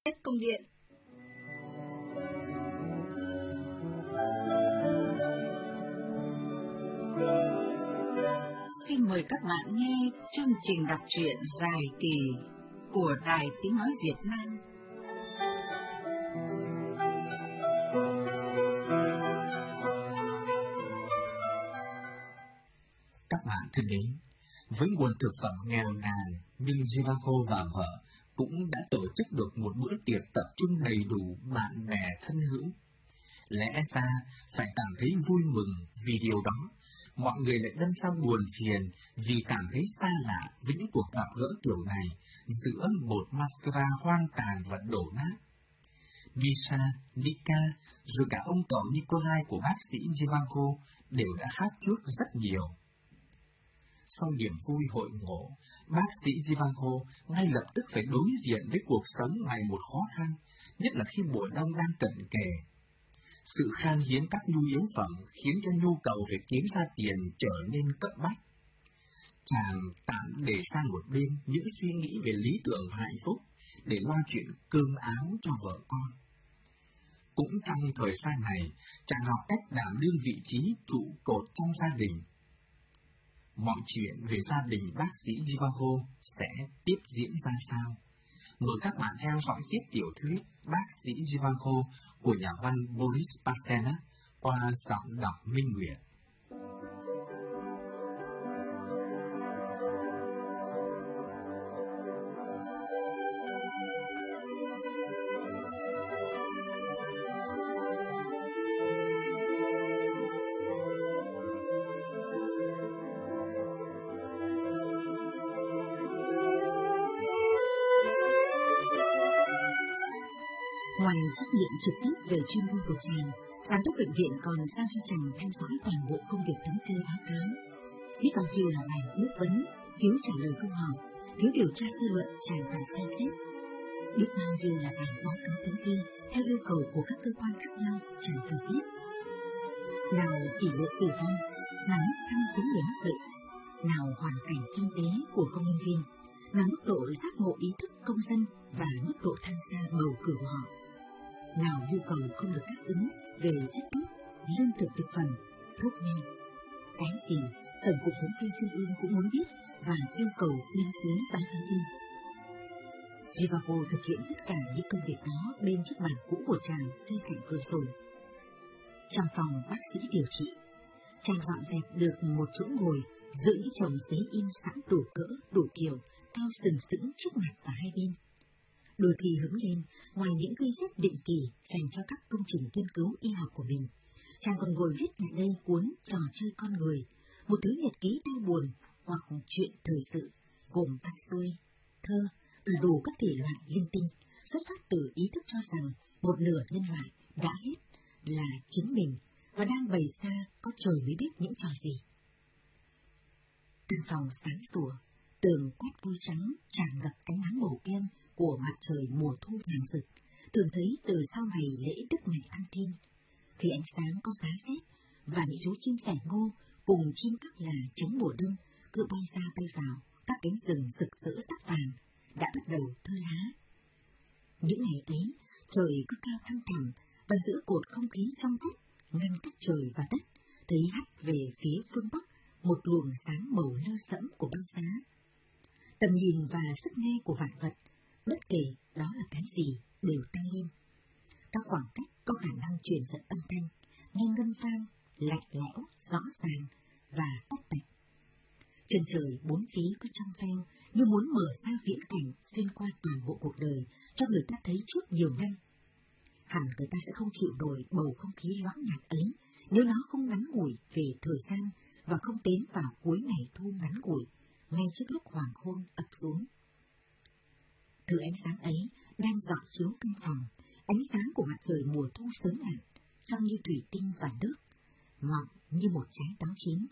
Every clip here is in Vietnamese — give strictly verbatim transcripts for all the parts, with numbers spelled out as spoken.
Công điện. Xin mời các bạn nghe chương trình đọc truyện dài kỳ của Đài Tiếng Nói Việt Nam. Các bạn thân mến, với nguồn thực phẩm nghèo nàn, nhưng Jivago và vợ cũng đã tổ chức được một bữa tiệc tập trung đầy đủ bạn bè thân hữu. Lẽ ra phải cảm thấy vui mừng vì điều đó, mọi người lại đâm ra buồn phiền vì cảm thấy xa lạ với những cuộc gặp gỡ kiểu này giữa một Moscow hoang tàn và đổ nát. Misha, Nika, rồi cả ông cậu Nikolai của bác sĩ Jivago đều đã khác trước rất nhiều. Sau niềm vui hội ngộ, bác sĩ Jivago ngay lập tức phải đối diện với cuộc sống ngày một khó khăn, nhất là khi mùa đông đang cận kề. Sự khan hiếm các nhu yếu phẩm khiến cho nhu cầu về kiếm ra tiền trở nên cấp bách. Chàng tạm để sang một bên những suy nghĩ về lý tưởng và hạnh phúc để lo chuyện cơm áo cho vợ con. Cũng trong thời gian này, chàng học cách đảm đương vị trí trụ cột trong gia đình. Mọi chuyện về gia đình bác sĩ Jivago sẽ tiếp diễn ra sao? Mời các bạn theo dõi tiếp tiểu thuyết Bác sĩ Jivago của nhà văn Boris Pasternak qua giọng đọc Minh Nguyệt. Ngoài trách nhiệm trực tiếp về chuyên môn của chàng, giám đốc bệnh viện còn giao cho chàng theo dõi toàn bộ công việc thống kê báo cáo. Biết bao nhiêu là bài nước vấn, phiếu trả lời câu hỏi, phiếu điều tra dư luận chàng phải xem xét. Biết bao nhiêu là bài báo cáo thống kê theo yêu cầu của các cơ quan khác nhau chàng phải viết. Nào tỷ lệ tử vong, nào mức tăng số người mắc bệnh, nào hoàn cảnh kinh tế của công nhân viên, nào mức độ giác ngộ ý thức công dân và mức độ tham gia bầu cử của họ. Nào nhu cầu không được đáp ứng về chất đốt, lương thực thực phẩm, thuốc men. Cái gì Tổng cục Thống kê Trung ương cũng muốn biết và yêu cầu bên dưới báo cáo tin. Jivago thực hiện tất cả những công việc đó bên chiếc bàn cũ của chàng ngay cạnh cửa sổ. Trong phòng bác sĩ điều trị, chàng dọn dẹp được một chỗ ngồi giữa những chồng giấy in sẵn đủ cỡ, đủ kiểu, cao sừng sững trước mặt và hai bên. Đôi khi hứng lên, ngoài những ghi chép định kỳ dành cho các công trình nghiên cứu y học của mình, chàng còn ngồi viết tại đây cuốn Trò chơi con người, một thứ nhật ký đau buồn hoặc chuyện thời sự, gồm văn xuôi, thơ, từ đủ các thể loại linh tinh, xuất phát từ ý thức cho rằng một nửa nhân loại đã hết là chính mình và đang bày ra có trời mới biết những trò gì. Căn phòng sáng sủa, tường quét vôi trắng tràn ngập ánh nắng màu kem của mặt trời mùa thu vàng rực, thường thấy từ sau ngày lễ Đức Mẹ Ăn Thiên, khi ánh sáng có giá rét và những chú chim sẻ ngô cùng chim các là tránh mùa đông cứ bay ra bay vào các cánh rừng rực rỡ sắc vàng đã bắt đầu thơ lá. Những ngày ấy, trời cứ cao thăng thẳm và giữa cột không khí trong vắt ngăn cách trời và đất, thấy hắt về phía phương bắc một luồng sáng màu lơ sẫm của băng giá. Tầm nhìn và sức nghe của vạn vật, bất kể đó là cái gì, đều tăng lên. Các khoảng cách có khả năng truyền dẫn âm thanh, nghe ngân vang, lạnh lẽo, rõ ràng và tách bạch. Chân trời bốn phía cứ trong veo như muốn mở ra viễn cảnh xuyên qua toàn bộ cuộc đời cho người ta thấy trước nhiều năm. Hẳn người ta sẽ không chịu nổi bầu không khí loãng nhạt ấy nếu nó không ngắn ngủi về thời gian và không đến vào cuối ngày thu ngắn ngủi, ngay trước lúc hoàng hôn ập xuống. Thứ ánh sáng ấy đang dọi chiếu căn phòng, ánh sáng của mặt trời mùa thu sớm lặn, trong như thủy tinh và nước, mọng như một trái táo chín.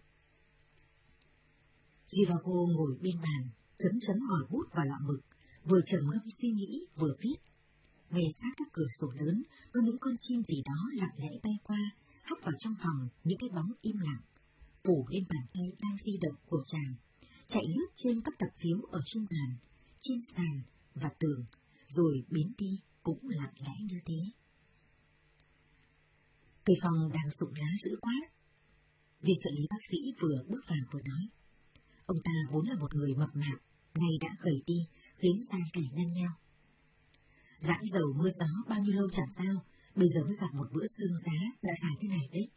Jivago ngồi bên bàn, chấm chấm ngòi bút vào lọ mực, vừa trầm ngâm suy nghĩ vừa viết. Ngay sát các cửa sổ lớn có những con chim gì đó lặng lẽ bay qua, hắt vào trong phòng những cái bóng im lặng, phủ lên bàn tay đang di động của chàng, chạy lướt trên các tập phiếu ở trên bàn, trên sàn và tường, rồi biến đi cũng lặng lẽ như thế. Cây phong đang rụng lá dữ quá. Viên trợ lý bác sĩ vừa bước vào vừa nói. Ông ta vốn là một người mập mạp, nay đã gầy đi, khiến da dày nhăn nheo. Dãi dầu mưa gió bao nhiêu lâu chẳng sao, bây giờ mới gặp một bữa sương giá đã dài thế này đấy.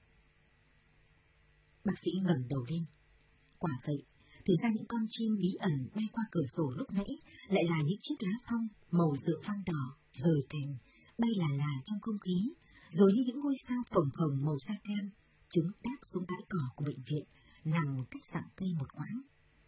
Bác sĩ ngẩng đầu lên. Quả vậy, thì ra những con chim bí ẩn bay qua cửa sổ lúc nãy lại là những chiếc lá phong màu rượu vang đỏ, rời cành, bay là là trong không khí, rồi như những ngôi sao phồng phồng màu da cam, chúng đáp xuống bãi cỏ của bệnh viện, nằm cách sặng cây một quãng.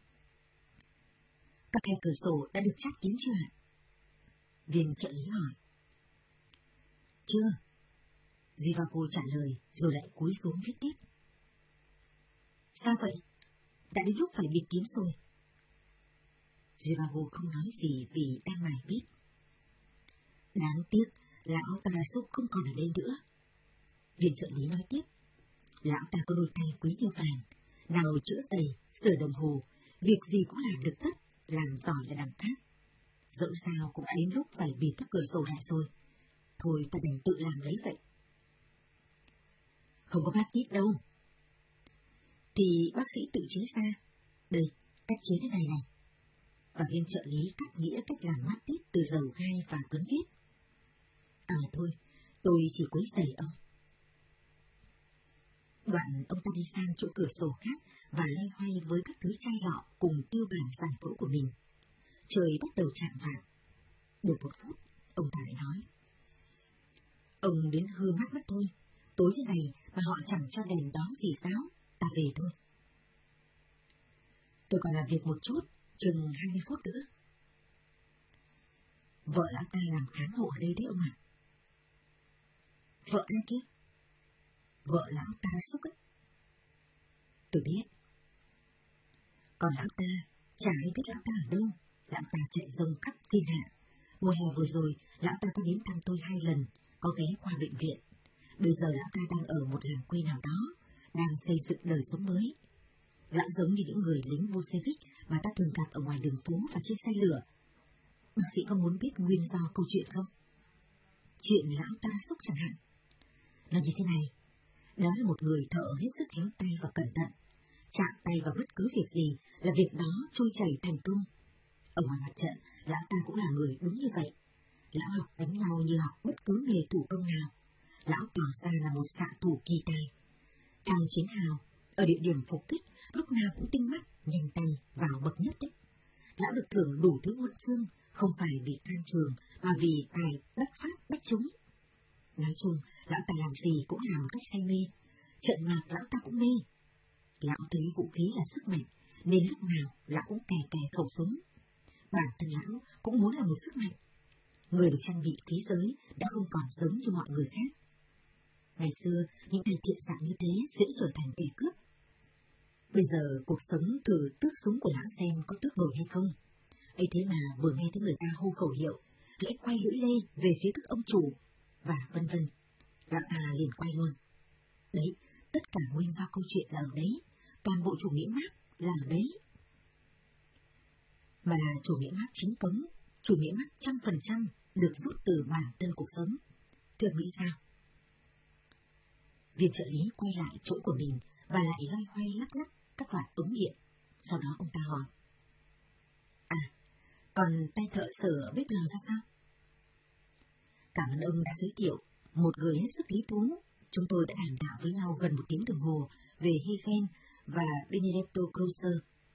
Các khe cửa sổ đã được chát kín chưa ạ? Viên trợ lý hỏi. Chưa. Zhivago trả lời, rồi lại cúi xuống viết tiếp. Sao vậy? Đã đến lúc phải bịt kín rồi. Zhivago không nói gì vì đang mải viết. Đáng tiếc, lão Tarasuk không còn ở đây nữa. Viên trợ lý nói tiếp. Lão ta có đôi tay quý như vàng, nào chữa giày, sửa đồng hồ, việc gì cũng làm được tất, làm giỏi là đẳng khác. Dẫu sao cũng đã đến lúc phải bịt các cửa sổ lại rồi. Thôi ta đành tự làm lấy vậy. Không có bát tít đâu. Thì bác sĩ tự chế ra. Đây, cách chế thế này này. Và viên trợ lý cắt nghĩa cách làm mát tít từ dầu gai và Tuấn viết. À thôi, tôi chỉ quấy giày ông. Đoạn ông ta đi sang chỗ cửa sổ khác và loay hoay với các thứ chai lọ cùng tiêu bản giản phẫu của mình. Trời bắt đầu chạng vạng. Được một phút, ông ta lại nói. Ông đến hư mắt mất thôi. Tối thế này mà họ chẳng cho đèn đóm gì sao, ta về thôi. Tôi còn làm việc một chút, chừng hai mươi phút nữa. Vợ lão ta làm kháng hộ ở đây đấy ông ạ. Vợ ai kia? Vợ lão ta xúc ấy. Tôi biết. Còn lão ta, chả ai biết lão ta ở đâu. Lão ta chạy rông khắp thiên hạ. Mùa hè vừa rồi, lão ta có đến thăm tôi hai lần, có ghé qua bệnh viện. Bây giờ lão ta đang ở một làng quê nào đó, đang xây dựng đời sống mới. Lão giống như những người lính Bolshevik mà ta thường gặp ở ngoài đường phố và trên xe lửa. Bác sĩ có muốn biết nguyên do câu chuyện không? Chuyện lão ta xúc chẳng hạn. Nó như thế này. Đó là một người thợ hết sức khéo tay và cẩn thận. Chạm tay vào bất cứ việc gì là việc đó trôi chảy thành công. Ở ngoài mặt trận, lão ta cũng là người đúng như vậy. Lão học đánh nhau như học bất cứ nghề thủ công nào. Lão tỏ ra là một xạ thủ kỳ tài. Trong chiến hào, ở địa điểm phục kích, lúc nào cũng tinh mắt, nhanh tay, vào bậc nhất đấy. Lão được thưởng đủ thứ huân chương, không phải vì can trường, mà vì tài bách phát bách trúng. Nói chung, lão ta làm gì cũng làm một cách say mê. Trận mạc lão ta cũng mê. Lão thấy vũ khí là sức mạnh, nên lúc nào lão cũng kè kè khẩu súng. Bản thân lão cũng muốn là một sức mạnh. Người được trang bị khí giới đã không còn giống như mọi người khác. Ngày xưa, những tay thiện xạ như thế dễ trở thành kẻ cướp. Bây giờ, cuộc sống thử tước súng của lão xem có tước nổi hay không. Ấy thế mà vừa nghe thấy người ta hô khẩu hiệu, hãy quay lưỡi lê về phía các ông chủ, và vân vân. Lão ta liền quay luôn. Đấy, tất cả nguyên do câu chuyện là ở đấy. Toàn bộ chủ nghĩa Mác là ở đấy. Mà là chủ nghĩa Mác chính cống, chủ nghĩa Mác trăm phần trăm được rút từ bản thân cuộc sống. Thưa nghĩ sao? Viên trợ lý quay lại chỗ của mình và lại loay hoay lắc lắc các loại ống nghiệm. Sau đó ông ta hỏi. À, còn tay thợ sửa ở bếp lò ra sao? Cảm ơn ông đã giới thiệu. Một người hết sức lý thú. Chúng tôi đã đàm đạo với nhau gần một tiếng đồng hồ về Hegel và Benedetto Croce.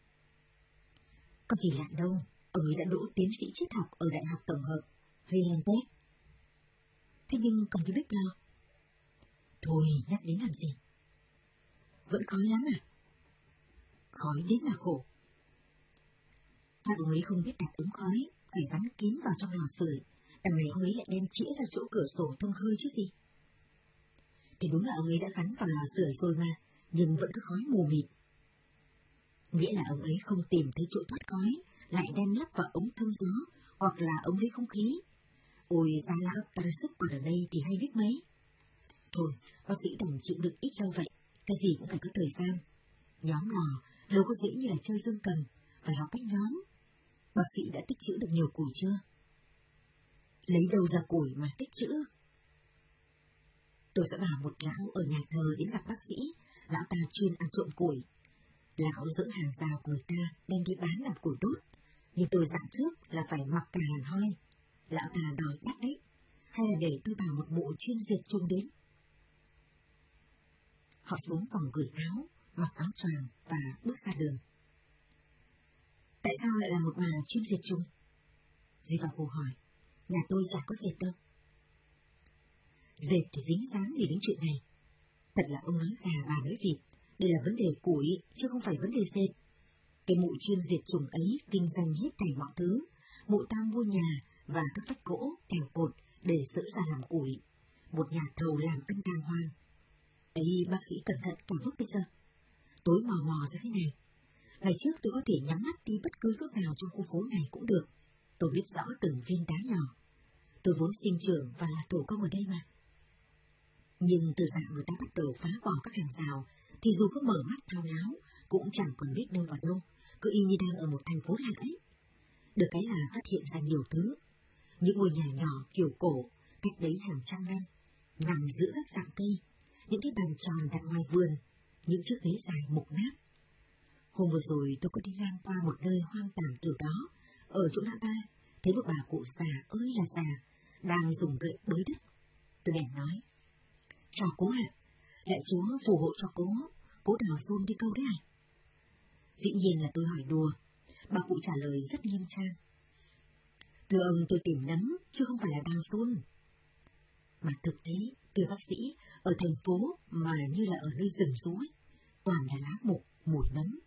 Có gì lạ đâu, ông ấy đã đỗ tiến sĩ triết học ở Đại học Tổng hợp Heidelberg. Thế nhưng còn cái bếp lò? Thôi, nhắc đến làm gì? Vẫn khói lắm à? Khói đến là khổ. Chắc ông ấy không biết đặt ống khói, phải gắn kín vào trong lò sưởi. Đằng này ông ấy lại đem chĩa ra chỗ cửa sổ thông hơi chứ gì. Thì đúng là ông ấy đã gắn vào lò sưởi rồi mà, nhưng vẫn cứ khói mù mịt. Nghĩa là ông ấy không tìm thấy chỗ thoát khói, lại đem lắp vào ống thông gió, hoặc là ống lấy không khí. Ôi, ra lão Tarasuk còn ở đây thì hay biết mấy. Thôi, bác sĩ đành chịu đựng ít lâu vậy, cái gì cũng phải có thời gian. Nhóm lò, đâu có dễ như là chơi dương cầm, phải học cách nhóm. Bác sĩ đã tích trữ được nhiều củi chưa? lấy đâu ra củi mà tích trữ? Tôi sẽ bảo một lão ở nhà thờ đến gặp bác sĩ, lão ta chuyên ăn trộm củi. Lão giữ hàng rào của người ta đem đi bán làm củi đốt, nhưng tôi dặn trước là phải mặc cả hàn hoi. Lão ta đòi đắt đấy, hay là để tôi bảo một bộ chuyên diệt trùng đến? Họ xuống phòng gửi áo, mặc áo choàng và bước ra đường. Tại sao lại là một bà chuyên diệt trùng? Zivago hỏi. Nhà tôi chẳng có dệt đâu. Dệt thì dính dáng gì đến chuyện này? Thật là ông nói gà bà nói vịt. Đây là vấn đề củi, chứ không phải vấn đề dệt. Cái mụ chuyên diệt trùng ấy kinh doanh hết thảy mọi thứ. Mụ ta mua nhà và các vách gỗ, kèo cột để sỡ ra làm củi. Một nhà thầu làm ăn đàng hoàng. Ấy, bác sĩ cẩn thận cả vốc bây giờ. Tối mò mò ra thế này. Ngày trước tôi có thể nhắm mắt đi bất cứ góc nào trong khu phố này cũng được. Tôi biết rõ từng viên đá nhỏ. Tôi vốn sinh trưởng và là tổ công ở đây mà. Nhưng từ dạng người ta bắt đầu phá bỏ các hàng rào, thì dù có mở mắt thao láo, cũng chẳng còn biết đâu vào đâu, cứ y như đang ở một thành phố lạ ấy. Được cái là phát hiện ra nhiều thứ. Những ngôi nhà nhỏ kiểu cổ, cách đấy hàng trăm năm, nằm giữa các dạng cây, những cái bàn tròn đặt ngoài vườn, những chiếc ghế dài mục nát. Hôm vừa rồi tôi có đi ngang qua một nơi hoang tàn kiểu đó, ở chỗ ngã ba, thấy một bà cụ già ơi là già, đang dùng gậy bới đất. Tôi bèn nói, chào cố ạ, lạy Chúa phù hộ cho cố, cố đào xôn đi câu đấy à? Dĩ nhiên là tôi hỏi đùa, bà cụ trả lời rất nghiêm trang. Thưa ông, tôi tìm nấm, chứ không phải là đào xôn. Mà thực tế, thưa bác sĩ, ở thành phố mà như là ở nơi rừng suối, toàn là lá mục, mùi nấm.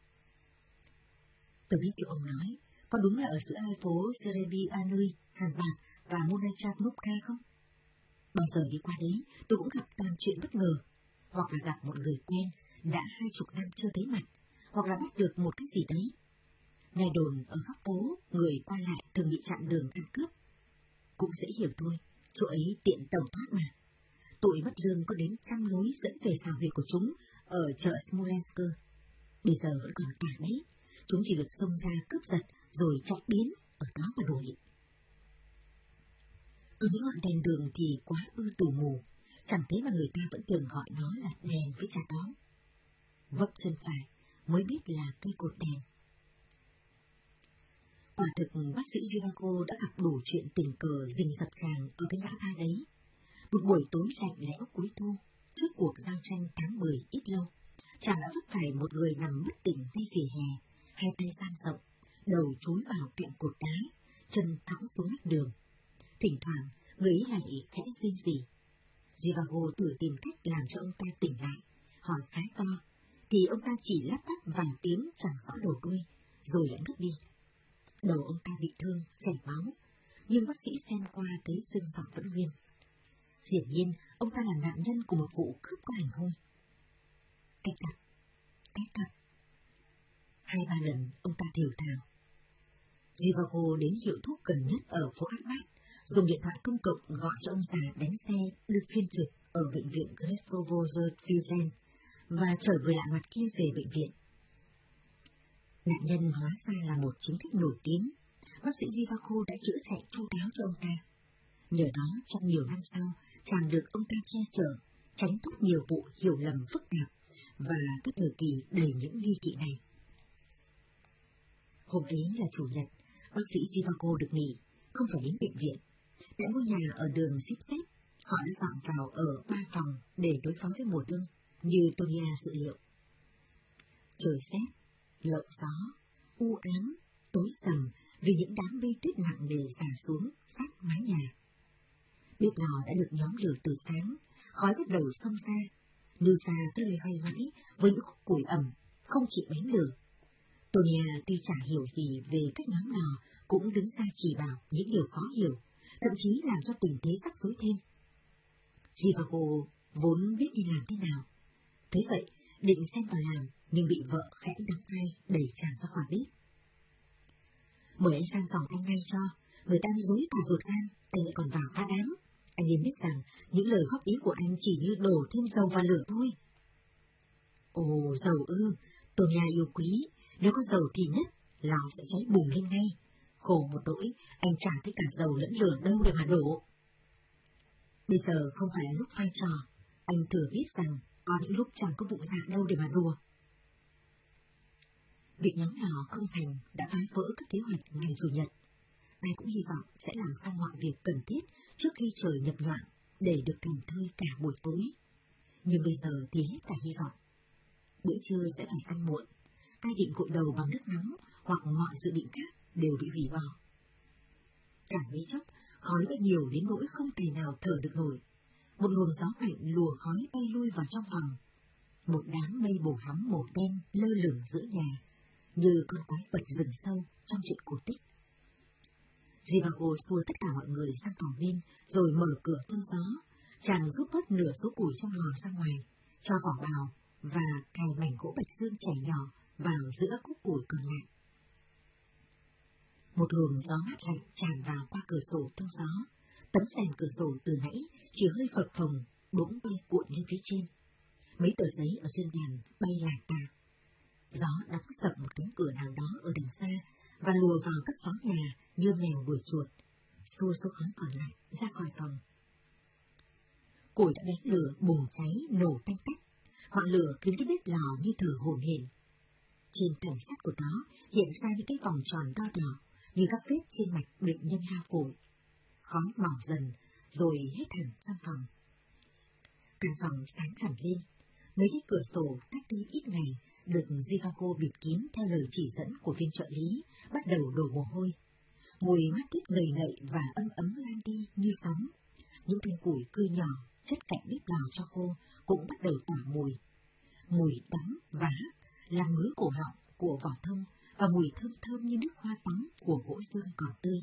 Tôi biết điều ông nói, có đúng là ở giữa hai phố Serebi Anui, Hàn Bạc và Monachavnovka không? Bao giờ đi qua đấy, tôi cũng gặp toàn chuyện bất ngờ, hoặc là gặp một người quen đã hai chục năm chưa thấy mặt, hoặc là bắt được một cái gì đấy. Nghe đồn ở góc phố, người qua lại thường bị chặn đường ăn cướp. Cũng dễ hiểu thôi, chỗ ấy tiện tẩu thoát mà. Tụi bất lương có đến trăm lối dẫn về xào huyệt của chúng ở chợ Smolensk. Bây giờ vẫn còn cả đấy, chúng chỉ được xông ra cướp giật rồi chạy biến ở đó mà đuổi. Ở những ngọn đèn đường thì quá ư tù mù, chẳng thế mà người ta vẫn thường gọi nó là đèn với trà đóm. Vấp chân phải mới biết là cây cột đèn. Quả thực bác sĩ Zivago đã gặp đủ chuyện tình cờ rình rập ràng ở cái ngã ba đấy. Một buổi tối lạnh lẽo cuối thu, trước cuộc giao tranh tháng mười ít lâu, chàng đã vấp phải một người nằm bất tỉnh ngay vỉa hè, hai tay dang rộng, đầu chúi vào cạnh cột đá, chân thõng xuống mép đường. Thỉnh thoảng, người ấy lại khẽ rên rỉ. Zivago thử tìm cách làm cho ông ta tỉnh lại, hỏi khá to, thì ông ta chỉ lắp bắp vài tiếng chẳng rõ đầu đuôi, rồi lại ngất đi. Đầu ông ta bị thương, chảy máu, nhưng bác sĩ xem qua thấy xương sọ vẫn nguyên. Hiển nhiên, ông ta là nạn nhân của một vụ cướp có hành hung. Cách cặp, cách cặp. Hai ba lần ông ta thều thào. Zivago đến hiệu thuốc gần nhất ở phố Arbat, dùng điện thoại công cộng gọi cho ông già đánh xe được phiên trực ở bệnh viện Grestovo-Zertvizen và chở người lạ mặt kia về bệnh viện. Nạn nhân hóa ra là một chính khách nổi tiếng. Bác sĩ Zivago đã chữa chạy chu đáo cho ông ta. Nhờ đó, trong nhiều năm sau, chàng được ông ta che chở, tránh thoát nhiều vụ hiểu lầm phức tạp và các thời kỳ đầy những nghi kỵ này. Hôm ấy là chủ nhật, bác sĩ Zivago được nghỉ, không phải đến bệnh viện. Tại ngôi nhà ở đường xếp xếp, họ đã dọn vào ở ba phòng để đối phó với mùa đông, như Tonia dự liệu. Trời rét, lộng gió, u ám, tối sầm vì những đám mây tuyết nặng nề rả xuống sát mái nhà. Bếp lò đã được nhóm lửa từ sáng, khói bắt đầu xông ra, nư ra cứ loay hoay mãi với những khúc củi ẩm, không chịu bén lửa. Tonia tuy chả hiểu gì về cách nhóm lò, cũng đứng ra chỉ bảo những điều khó hiểu, thậm chí làm cho tình thế rắc rối thêm. Zivago vốn biết đi làm thế nào. Thế vậy, định xen vào làm, nhưng bị vợ khẽ nắm tay đẩy chàng ra khỏi bếp. Mời anh sang phòng anh ngay cho, người ta dối cả ruột gan, anh lại còn vào phá đám. Anh nên biết rằng những lời góp ý của anh chỉ như đổ thêm dầu vào lửa thôi. Ồ, dầu ư, Tonia yêu quý, nếu có dầu thì nhất, lò sẽ cháy bùng lên ngay. Khổ một nỗi, anh chả thấy cả dầu lẫn lửa đâu để mà đổ. Bây giờ không phải là lúc phai trò, anh thừa biết rằng có những lúc chẳng có bụng dạ đâu để mà đùa. Việc nhóm nhỏ không thành đã phá vỡ các kế hoạch ngày Chủ nhật. Ai cũng hy vọng sẽ làm xong mọi việc cần thiết trước khi trời nhập nhoạng để được thảnh thơi cả buổi tối. Nhưng bây giờ thì hết cả hy vọng. Bữa trưa sẽ phải ăn muộn, ai định gội đầu bằng nước nóng hoặc mọi dự định khác đều bị hủy bỏ. Chẳng mấy chốc, khói đã nhiều đến nỗi không thể nào thở được nổi. Một luồng gió mạnh lùa khói bay lui vào trong phòng. Một đám mây bổ hắm màu đen lơ lửng giữa nhà, như con quái vật rừng sâu trong chuyện cổ tích. Zhivago xua tất cả mọi người sang phòng bên, rồi mở cửa thông gió. Chàng rút bớt nửa số củi trong lò ra ngoài, cho vỏ bào và cài mảnh gỗ bạch dương chảy nhỏ vào giữa khúc củi còn lại. Một luồng gió mát lạnh tràn vào qua cửa sổ thông gió. Tấm rèm cửa sổ từ nãy chỉ hơi phập phồng, bỗng bay cuộn lên phía trên. Mấy tờ giấy ở trên bàn bay lả tả. Gió đóng sập một cánh cửa nào đó ở đằng xa và lùa vào các xó nhà như mèo đuổi chuột, xua số khói còn lại ra khỏi phòng. Củi đã bén lửa bùng cháy nổ tanh tách, ngọn lửa khiến cái bếp lò như thở hổn hển. Trên thành sắt của nó hiện ra những cái vòng tròn đo đỏ như các vết trên mạch bệnh nhân lao phổi. Khói mỏng dần rồi hết hẳn trong phòng. Căn phòng sáng hẳn lên, mấy cái cửa sổ cách đi ít ngày được Zhivago bịt kín theo lời chỉ dẫn của viên trợ lý, bắt đầu đổ mồ hôi. Mùi mát tít ngầy ngậy và ấm ấm lan đi như sóng. Những thanh củi cưa nhỏ chất cạnh bếp lò cho khô cũng bắt đầu tỏa mùi. Mùi đắng và hắc làm ngứa cổ họng của vỏ thông và mùi thơm thơm như nước hoa tắm của gỗ xương còn tươi.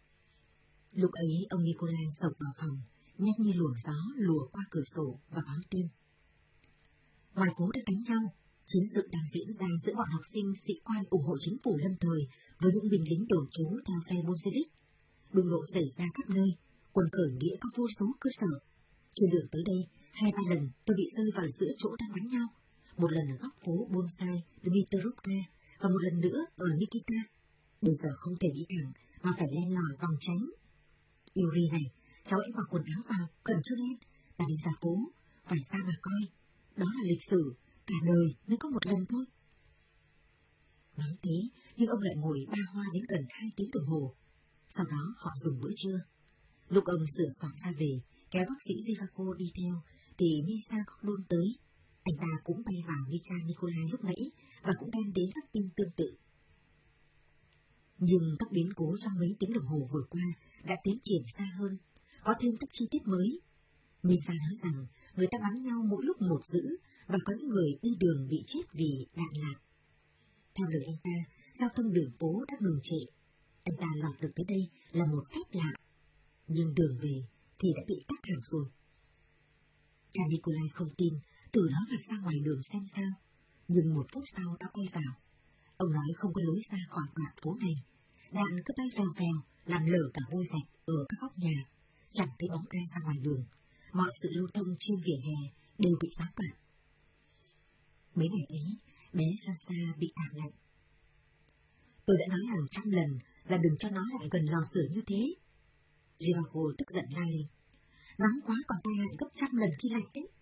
Lúc ấy ông Nikolai sộc vào phòng, nhanh như luồng gió lùa qua cửa sổ và báo tin. Ngoài phố đã đánh nhau, chiến sự đang diễn ra giữa bọn học sinh sĩ quan ủng hộ chính phủ lâm thời với những binh lính đồn trú theo phe Bolshevik. Đụng độ xảy ra khắp nơi, quân khởi nghĩa có vô số cơ sở. Trên đường tới đây, hai ba lần tôi bị rơi vào giữa chỗ đang bắn nhau. Một lần ở góc phố Bonsai, Dmitrovka và một lần nữa ở Nikita. Bây giờ không thể đi thẳng mà phải len lỏi vòng tránh. Yuri này, cháu hãy mặc quần áo vào, cẩn cho lên, ta đi ra phố, phải ra mà coi. Đó là lịch sử, cả đời mới có một lần thôi. Nói thế, nhưng ông lại ngồi ba hoa đến gần hai tiếng đồng hồ. Sau đó họ dùng bữa trưa. Lúc ông sửa soạn ra về, kéo bác sĩ Zhivago đi theo, thì Misa Gordon tới. Anh ta cũng bay vào như cha Nikolai lúc nãy và cũng đem đến các tin tương tự. Nhưng các biến cố trong mấy tiếng đồng hồ vừa qua đã tiến triển xa hơn, có thêm các chi tiết mới. Misa nói rằng người ta bắn nhau mỗi lúc một dữ và có những người đi đường bị chết vì đạn lạc. Theo lời anh ta, giao thông đường phố đã ngừng trệ. Anh ta lọt được tới đây là một phép lạ, nhưng đường về thì đã bị tắc hẳn rồi. Cha Nikolai không tin, từ đó là ra ngoài đường xem sao, nhưng một phút sau đã quay vào. Ông nói không có lối ra khỏi đoạn phố này. Đạn cứ bay vèo vèo, làm lở cả vôi gạch ở các góc nhà, chẳng thấy bóng ai ra ngoài đường. Mọi sự lưu thông trên vỉa hè đều bị gián đoạn. Mấy ngày ấy, bé Sasa bị cảm lạnh. Tôi đã nói hàng trăm lần là đừng cho nó lại gần lò sưởi như thế. Zhivago tức giận la lên. Nóng quá còn tai hại gấp trăm lần khi lạnh ấy.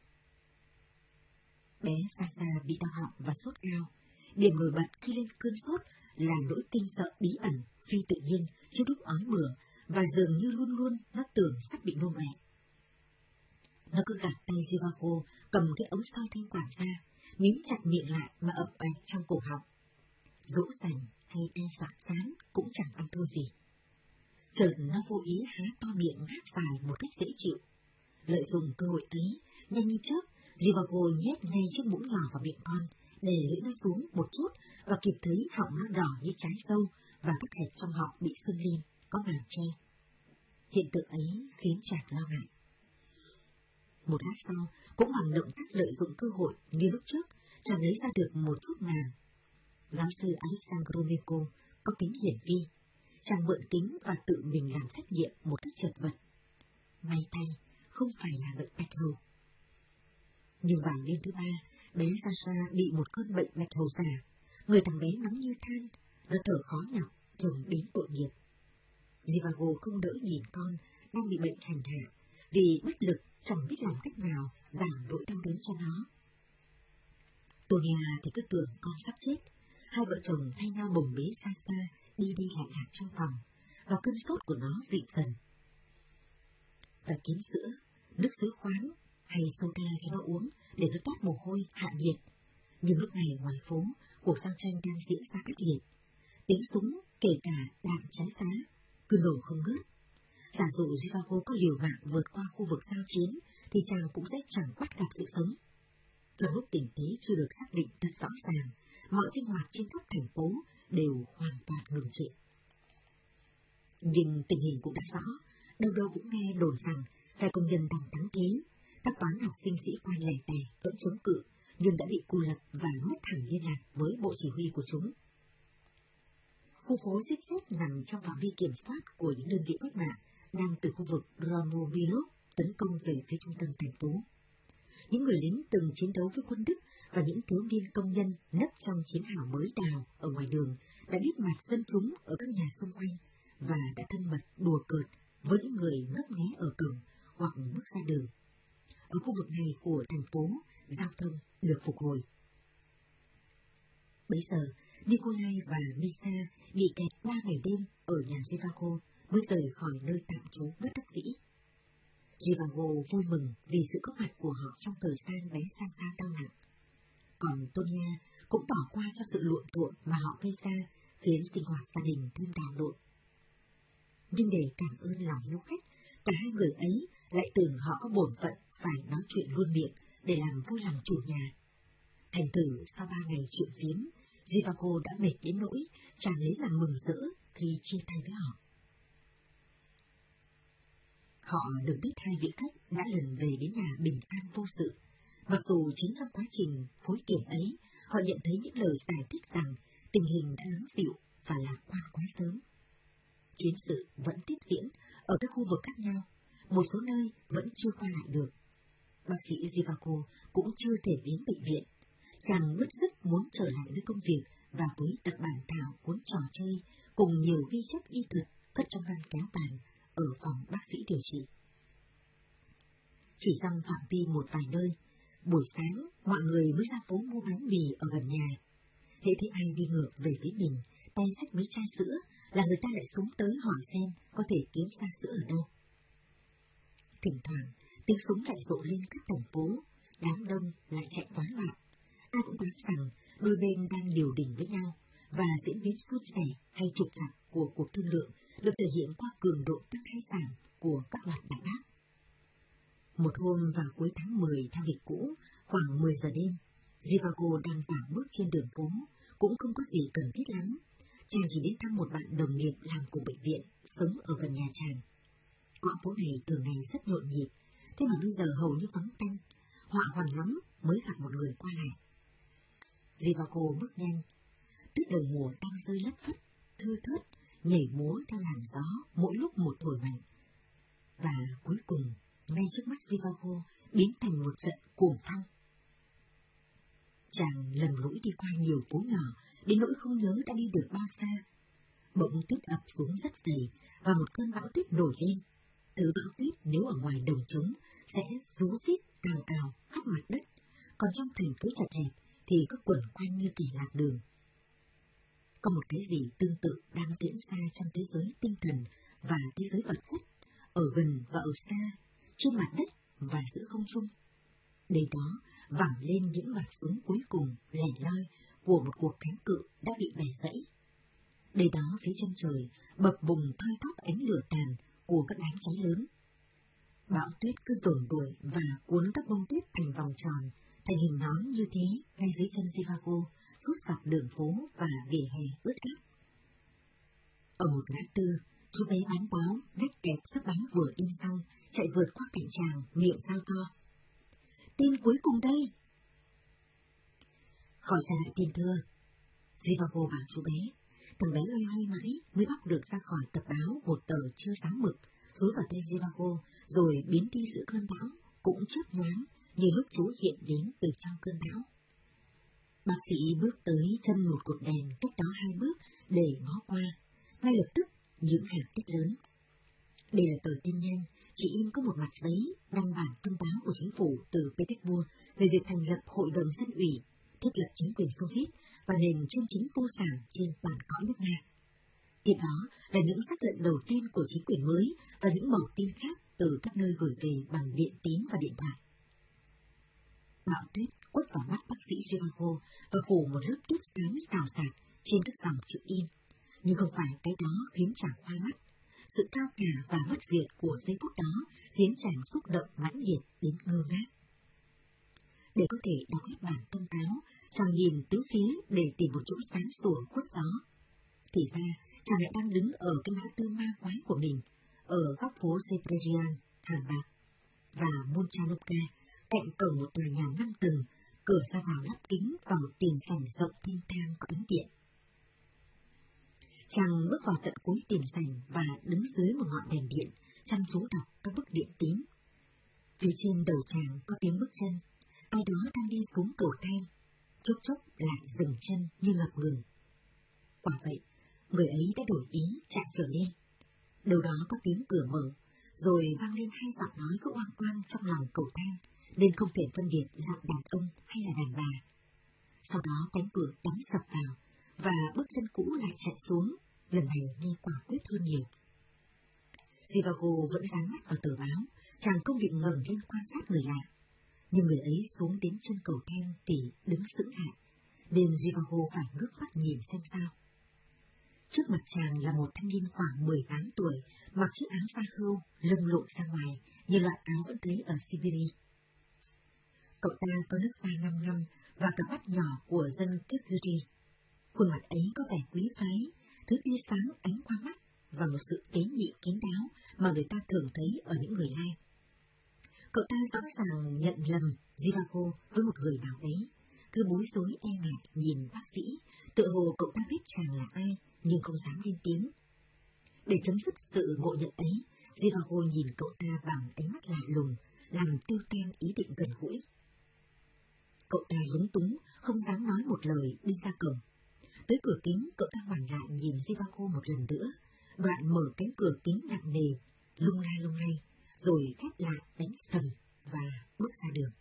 Bé Sasa bị đau họng và sốt cao. Điểm nổi bật khi lên cơn sốt là nỗi kinh sợ bí ẩn, phi tự nhiên, trước lúc ói mửa, và dường như luôn luôn nó tưởng sắp bị nôn mẹ. Nó cứ gạt tay Zhivago cầm cái ống soi thanh quản ra, mím chặt miệng lại mà ậm ạch trong cổ họng. Dỗ dành hay đe dọa chán cũng chẳng ăn thua gì. Chợt nó vô ý há to miệng ngáp dài một cách dễ chịu. Lợi dụng cơ hội ấy, nhanh như chớp, Zhivago nhét ngay chiếc muỗng nhỏ vào miệng con, để lưỡi nó xuống một chút và kịp thấy họng nó đỏ như trái dâu và các hạch trong họng bị sưng lên, có màng che. Hiện tượng ấy khiến chàng lo ngại. Một lát sau, cũng bằng động tác lợi dụng cơ hội như lúc trước, chàng lấy ra được một chút màng. Giáo sư Alexandronenko có kính hiển vi. Chàng mượn kính và tự mình làm xét nghiệm một cách chật vật. May thay, không phải là bệnh bạch hầu. Nhưng vào đêm thứ ba, bé Sasha bị một cơn bệnh bạch hầu giả. Người thằng bé nóng như than, nó thở khó nhọc, trông đến tội nghiệp. Zhivago không đỡ nhìn con đang bị bệnh hành hạ, vì bất lực chẳng biết làm cách nào giảm nỗi đau đớn cho nó. Tonia thì cứ tưởng con sắp chết. Hai vợ chồng thay nhau bồng bế xa xa, đi đi lại lại trong phòng, và cơn sốt của nó dịu dần. Và kiếm sữa, nước suối khoáng hay soda cho nó uống để nó toát mồ hôi hạ nhiệt. Nhưng lúc này ngoài phố, cuộc giao tranh đang diễn ra ác liệt. Tiếng súng, kể cả đạn trái phá, cứ nổ không ngớt. Giả dụ Zhivago có liều mạng vượt qua khu vực giao chiến, thì chàng cũng sẽ chẳng bắt gặp sự sống. Trong lúc tình thế chưa được xác định thật rõ ràng, mọi sinh hoạt trên khắp thành phố đều hoàn toàn ngừng trệ. Nhưng tình hình cũng đã rõ, đâu đâu cũng nghe đồn rằng phe công nhân đang thắng thế. Các toán học sinh sĩ quan lẻ tẻ vẫn chống cự, nhưng đã bị cô lập và mất hẳn liên lạc với bộ chỉ huy của chúng. Khu phố xếp xếp nằm trong phạm vi kiểm soát của những đơn vị cách mạng đang từ khu vực Romobilov tấn công về phía trung tâm thành phố. Những người lính từng chiến đấu với quân Đức và những thiếu niên công nhân nấp trong chiến hào mới đào ở ngoài đường đã biết mặt dân chúng ở các nhà xung quanh và đã thân mật đùa cợt với những người ngấp nghé ở cổng hoặc bước ra đường. Ở khu vực này của thành phố, giao thông được phục hồi. Bấy giờ, Nikolai và Misa bị kẹt ba ngày đêm ở nhà Zhivago mới rời khỏi nơi tạm trú bất đắc dĩ. Zhivago vui mừng vì sự có mặt của họ trong thời gian bé xa xa đau nặng. Còn Tonia cũng bỏ qua cho sự luộm thuộm mà họ gây ra, khiến sinh hoạt gia đình thêm đảo lộn. Nhưng để cảm ơn lòng hiếu khách, cả hai người ấy lại tưởng họ có bổn phận phải nói chuyện luôn miệng để làm vui lòng chủ nhà. Thành thử sau ba ngày chuyện phiếm, Zhivago đã mệt đến nỗi chàng lấy làm mừng rỡ khi chia tay với họ. Họ được biết hai vị khách đã lần về đến nhà bình an vô sự. Mặc dù chính trong quá trình phối kiểm ấy, họ nhận thấy những lời giải thích rằng tình hình đã lắng dịu và lạc quan quá sớm. Chiến sự vẫn tiếp diễn ở các khu vực khác nhau, một số nơi vẫn chưa qua lại được. Bác sĩ Zhivago cũng chưa thể đến bệnh viện. Chàng bứt rứt muốn trở lại với công việc và với tập bản thảo cuốn trò chơi cùng nhiều ghi chép y thuật cất trong ngăn kéo bàn ở phòng bác sĩ điều trị. Chỉ trong phạm vi một vài nơi, buổi sáng mọi người mới ra phố mua bánh mì ở gần nhà. Hễ thấy ai đi ngược về phía mình, tay xách mấy chai sữa là người ta lại xuống tới hỏi xem có thể kiếm ra sữa ở đâu. Thỉnh thoảng, tiếng súng lại rộ lên các thành phố, đám đông lại chạy toán loạn. Ai cũng đoán rằng đôi bên đang điều đình với nhau, và diễn biến suôn sẻ hay trục trặc của cuộc thương lượng được thể hiện qua cường độ tăng hay giảm của các loạt đại bác. Một hôm vào cuối tháng mười theo lịch cũ, khoảng mười giờ đêm, Zhivago đang dạo bước trên đường phố, cũng không có gì cần thiết lắm. Chàng chỉ đến thăm một bạn đồng nghiệp làm cùng bệnh viện, sống ở gần nhà chàng. Quãng phố này thường ngày rất nhộn nhịp, thế mà bây giờ hầu như vắng tanh, họa hoàn lắm mới gặp một người qua lại. Zhivago bước nhanh, tuyết đầu mùa đang rơi lất phất, thưa thớt, nhảy múa theo làn gió mỗi lúc một thổi mạnh. Và cuối cùng, ngay trước mắt Zhivago biến thành một trận cuồng phong. Chàng lầm lũi đi qua nhiều phố nhỏ, đến nỗi không nhớ đã đi được bao xa. Bỗng tuyết ập xuống rất dày và một cơn bão tuyết nổi lên. Thứ bão tuyết nếu ở ngoài đồng trống sẽ rú rít cào cào khắp mặt đất, còn trong thành phố chật hẹp thì cứ quẩn quanh như kẻ lạc đường. Có một cái gì tương tự đang diễn ra trong thế giới tinh thần và thế giới vật chất, ở gần và ở xa, trên mặt đất và giữa không trung. Đây đó vẳng lên những loạt súng cuối cùng lẻ loi của một cuộc kháng cự đã bị bẻ gãy. Đây đó phía chân trời bập bùng thoi thóp ánh lửa tàn của các đám cháy lớn. Bão tuyết cứ dồn đuổi và cuốn các bông tuyết thành vòng tròn, thành hình nón như thế ngay dưới chân Zhivago, rút dọc đường phố và vỉa hè ướt át. Ở một ngã tư, chú bé bán báo gách kẹp sắp báo vừa in xong, chạy vượt qua cạnh chàng, miệng giao to. Tin cuối cùng đây! Khỏi trả lại tin thưa, Zhivago bảo chú bé. Thằng bé loay hoay mãi mới bóc được ra khỏi tập báo một tờ chưa dám mực, rúi vào tay Zhivago, rồi biến đi giữa cơn bão, cũng chớp nhoáng như lúc chú hiện đến từ trong cơn bão. Bác sĩ bước tới chân một cột đèn cách đó hai bước để ngó qua. Ngay lập tức, những hàng tích lớn. Đây là tờ tin nhanh, chỉ in có một mặt giấy đăng bản thông báo của chính phủ từ Petersburg về việc thành lập Hội đồng Dân ủy, thiết lập chính quyền Xô Viết và nền chuyên chính vô sản trên toàn cõi nước Nga. Tiếp đó là những xác lệnh đầu tiên của chính quyền mới và những mẩu tin khác từ các nơi gửi về bằng điện tín và điện thoại. Bão tuyết quất vào mắt bác sĩ Zhivago và phủ một lớp tuyết xám xào xạc trên các dòng chữ in, nhưng không phải cái đó khiến chàng hoa mắt. Sự cao cả và bất diệt của giây phút đó khiến chàng xúc động mãnh liệt đến ngơ ngác. Để có thể đọc hết bản thông cáo, chàng nhìn tứ phía để tìm một chỗ sáng sủa khuất gió. Thì ra, chàng lại đang đứng ở cái ngã tư ma quái của mình, ở góc phố Sepresian, Hàng Bạc, và Monchanovka, cạnh cổng một tòa nhà năm tầng, cửa ra vào lắp kính vào một tiền sảnh rộng thênh thang có ấn điện. Chàng bước vào tận cuối tiền sảnh và đứng dưới một ngọn đèn điện, chăm chú đọc các bức điện tín. Phía trên đầu chàng có tiếng bước chân, ai đó đang đi xuống cầu thang, chốc chốc lại dừng chân như ngập ngừng. Quả vậy, người ấy đã đổi ý chạy trở lên. Đâu đó có tiếng cửa mở, rồi vang lên hai giọng nói cứ oang oang trong lòng cầu thang, nên không thể phân biệt giọng đàn ông hay là đàn bà. Sau đó cánh cửa đóng sập vào, và bước chân cũ lại chạy xuống, lần này nghe quả quyết hơn nhiều. Zhivago vẫn dán mắt vào tờ báo, chàng không định ngẩng lên quan sát người lạ. Nhưng người ấy xuống đến chân cầu thang thì đứng sững lại, nên Zhivago phải ngước mắt nhìn xem sao. Trước mặt chàng là một thanh niên khoảng mười tám tuổi, mặc chiếc áo da khâu, lưng lộn ra ngoài, như loại áo vẫn thấy ở Siberia. Cậu ta có nước da ngăm ngăm và cặp mắt nhỏ của dân Kirghiz. Khuôn mặt ấy có vẻ quý phái, thứ tia sáng ánh qua mắt và một sự tế nhị kín đáo mà người ta thường thấy ở những người Lai. Cậu ta rõ ràng nhận lầm Zhivago với một người nào đấy, cứ bối rối e ngại nhìn bác sĩ, tự hồ cậu ta biết chàng là ai nhưng không dám lên tiếng. Để chấm dứt sự ngộ nhận ấy, Zhivago nhìn cậu ta bằng ánh mắt lạ lùng, làm tiêu tan ý định gần gũi. Cậu ta lúng túng, không dám nói một lời đi ra cổng. Tới cửa kính, cậu ta ngoảnh lại nhìn Zhivago một lần nữa, đoạn mở cánh cửa kính nặng nề, lung la lung lay, rồi khép lại đánh sầm và bước ra đường.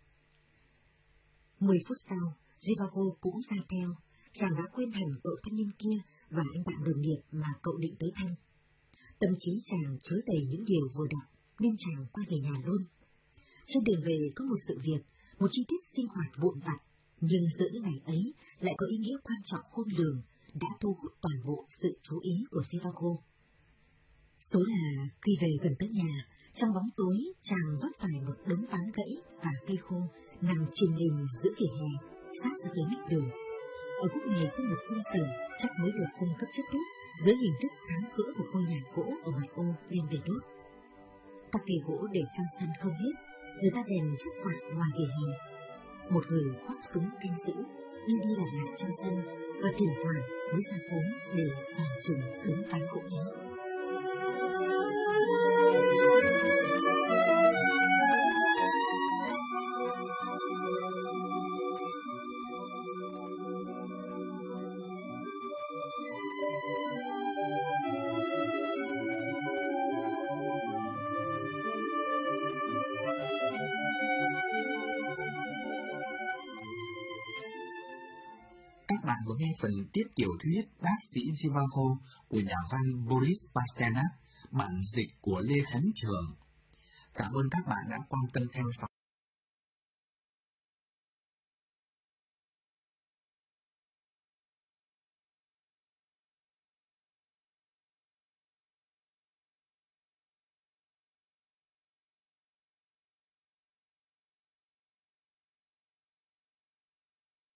Mười phút sau, Zhivago cũng ra theo, chàng đã quên hẳn cậu thanh niên kia và anh bạn đồng nghiệp mà cậu định tới thăm. Tâm trí chàng chứa đầy những điều vừa đọc, nên chàng quay về nhà luôn. Trên đường về có một sự việc, một chi tiết sinh hoạt vụn vặt, nhưng giữa những ngày ấy lại có ý nghĩa quan trọng khôn lường, đã thu hút toàn bộ sự chú ý của Zhivago. Số là khi về gần tới nhà, trong bóng tối chàng vấp phải một đống ván gãy và cây khô nằm chìm nghỉm giữa vỉa hè, sát ra tới mép đường. Ở khúc này có một khung sườn chắc mới được cung cấp chất đốt dưới hình thức tháo gỡ một ngôi nhà gỗ ở ngoài ô đem về đốt. Các cây gỗ để trong sân không hết, người ta bèn chất tạm ngoài vỉa hè. Một người khoác súng canh giữ, đi đi lại lại trong sân và thỉnh thoảng mới ra phố để phòng trừng đống ván gỗ ấy. Các bạn vừa nghe phần tiếp tiểu thuyết Bác sĩ Zhivago của nhà văn Boris Pasternak, bản dịch của Lê Khánh Trường. Cảm ơn các bạn đã quan tâm theo dõi.